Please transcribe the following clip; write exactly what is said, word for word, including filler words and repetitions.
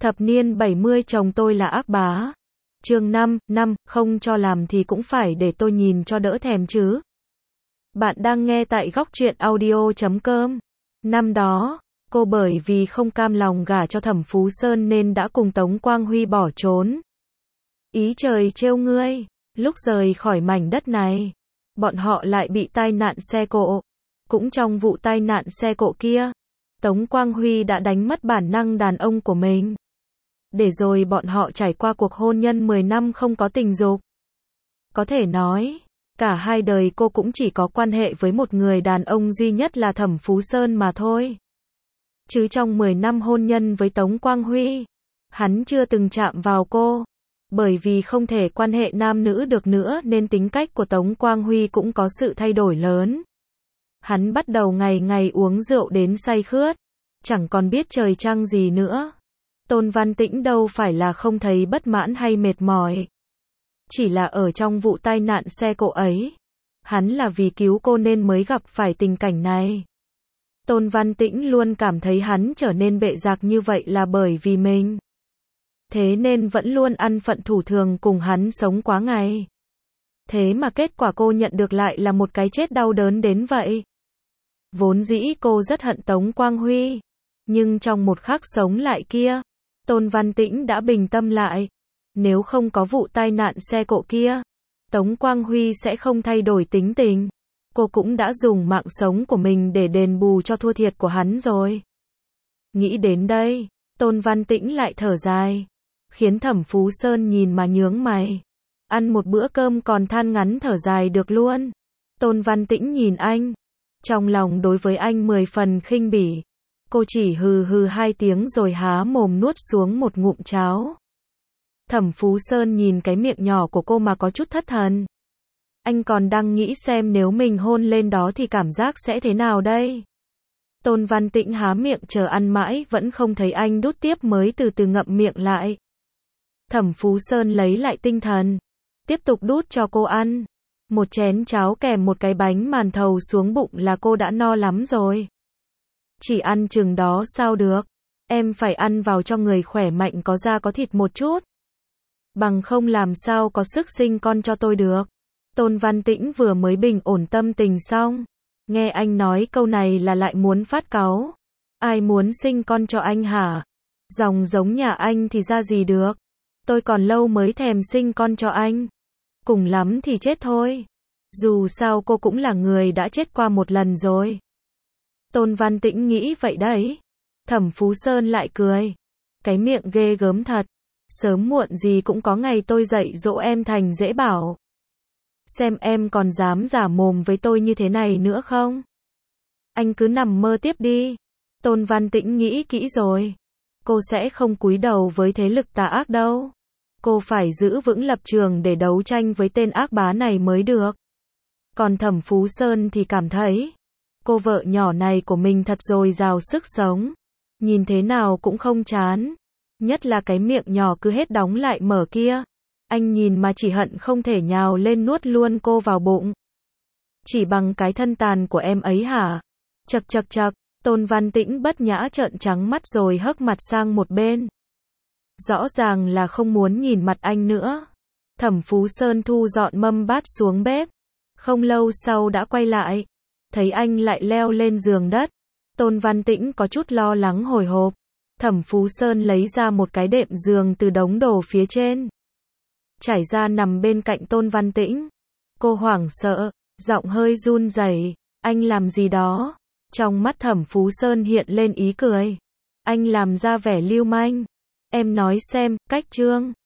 Thập niên bảy mươi chồng tôi là ác bá. Chương năm, năm, không cho làm thì cũng phải để tôi nhìn cho đỡ thèm chứ. Bạn đang nghe tại góc truyện audio chấm com. Năm đó, cô bởi vì không cam lòng gả cho Thẩm Phú Sơn nên đã cùng Tống Quang Huy bỏ trốn. Ý trời trêu ngươi, lúc rời khỏi mảnh đất này, bọn họ lại bị tai nạn xe cộ. Cũng trong vụ tai nạn xe cộ kia, Tống Quang Huy đã đánh mất bản năng đàn ông của mình. Để rồi bọn họ trải qua cuộc hôn nhân mười năm không có tình dục. Có thể nói, cả hai đời cô cũng chỉ có quan hệ với một người đàn ông duy nhất là Thẩm Phú Sơn mà thôi. Chứ trong mười năm hôn nhân với Tống Quang Huy, hắn chưa từng chạm vào cô. Bởi vì không thể quan hệ nam nữ được nữa nên tính cách của Tống Quang Huy cũng có sự thay đổi lớn. Hắn bắt đầu ngày ngày uống rượu đến say khướt, chẳng còn biết trời trăng gì nữa. Tôn Văn Tĩnh đâu phải là không thấy bất mãn hay mệt mỏi. Chỉ là ở trong vụ tai nạn xe cộ ấy, hắn là vì cứu cô nên mới gặp phải tình cảnh này. Tôn Văn Tĩnh luôn cảm thấy hắn trở nên bệ rạc như vậy là bởi vì mình. Thế nên vẫn luôn ăn phận thủ thường cùng hắn sống quá ngày. Thế mà kết quả cô nhận được lại là một cái chết đau đớn đến vậy. Vốn dĩ cô rất hận Tống Quang Huy. Nhưng trong một khắc sống lại kia, Tôn Văn Tĩnh đã bình tâm lại. Nếu không có vụ tai nạn xe cộ kia, Tống Quang Huy sẽ không thay đổi tính tình. Cô cũng đã dùng mạng sống của mình để đền bù cho thua thiệt của hắn rồi. Nghĩ đến đây, Tôn Văn Tĩnh lại thở dài, khiến Thẩm Phú Sơn nhìn mà nhướng mày. Ăn một bữa cơm còn than ngắn thở dài được luôn. Tôn Văn Tĩnh nhìn anh, trong lòng đối với anh mười phần khinh bỉ. Cô chỉ hừ hừ hai tiếng rồi há mồm nuốt xuống một ngụm cháo. Thẩm Phú Sơn nhìn cái miệng nhỏ của cô mà có chút thất thần. Anh còn đang nghĩ xem nếu mình hôn lên đó thì cảm giác sẽ thế nào đây. Tôn Văn Tĩnh há miệng chờ ăn mãi vẫn không thấy anh đút tiếp mới từ từ ngậm miệng lại. Thẩm Phú Sơn lấy lại tinh thần, tiếp tục đút cho cô ăn. Một chén cháo kèm một cái bánh màn thầu xuống bụng là cô đã no lắm rồi. Chỉ ăn chừng đó sao được, em phải ăn vào cho người khỏe mạnh có da có thịt một chút. Bằng không làm sao có sức sinh con cho tôi được. Tôn Văn Tĩnh vừa mới bình ổn tâm tình xong, nghe anh nói câu này là lại muốn phát cáu. Ai muốn sinh con cho anh hả? Dòng giống nhà anh thì ra gì được. Tôi còn lâu mới thèm sinh con cho anh. Cùng lắm thì chết thôi. Dù sao cô cũng là người đã chết qua một lần rồi. Tôn Văn Tĩnh nghĩ vậy đấy. Thẩm Phú Sơn lại cười. Cái miệng ghê gớm thật. Sớm muộn gì cũng có ngày tôi dạy dỗ em thành dễ bảo. Xem em còn dám giả mồm với tôi như thế này nữa không? Anh cứ nằm mơ tiếp đi. Tôn Văn Tĩnh nghĩ kỹ rồi. Cô sẽ không cúi đầu với thế lực tà ác đâu. Cô phải giữ vững lập trường để đấu tranh với tên ác bá này mới được. Còn Thẩm Phú Sơn thì cảm thấy, cô vợ nhỏ này của mình thật dồi dào sức sống. Nhìn thế nào cũng không chán. Nhất là cái miệng nhỏ cứ hết đóng lại mở kia. Anh nhìn mà chỉ hận không thể nhào lên nuốt luôn cô vào bụng. Chỉ bằng cái thân tàn của em ấy hả? Chậc chậc chậc, Tôn Văn Tĩnh bất nhã trợn trắng mắt rồi hất mặt sang một bên. Rõ ràng là không muốn nhìn mặt anh nữa. Thẩm Phú Sơn thu dọn mâm bát xuống bếp. Không lâu sau đã quay lại. Thấy anh lại leo lên giường đất. Tôn Văn Tĩnh có chút lo lắng hồi hộp. Thẩm Phú Sơn lấy ra một cái đệm giường từ đống đồ phía trên. Trải ra nằm bên cạnh Tôn Văn Tĩnh. Cô hoảng sợ, giọng hơi run rẩy. Anh làm gì đó? Trong mắt Thẩm Phú Sơn hiện lên ý cười. Anh làm ra vẻ lưu manh. Em nói xem, cách trương.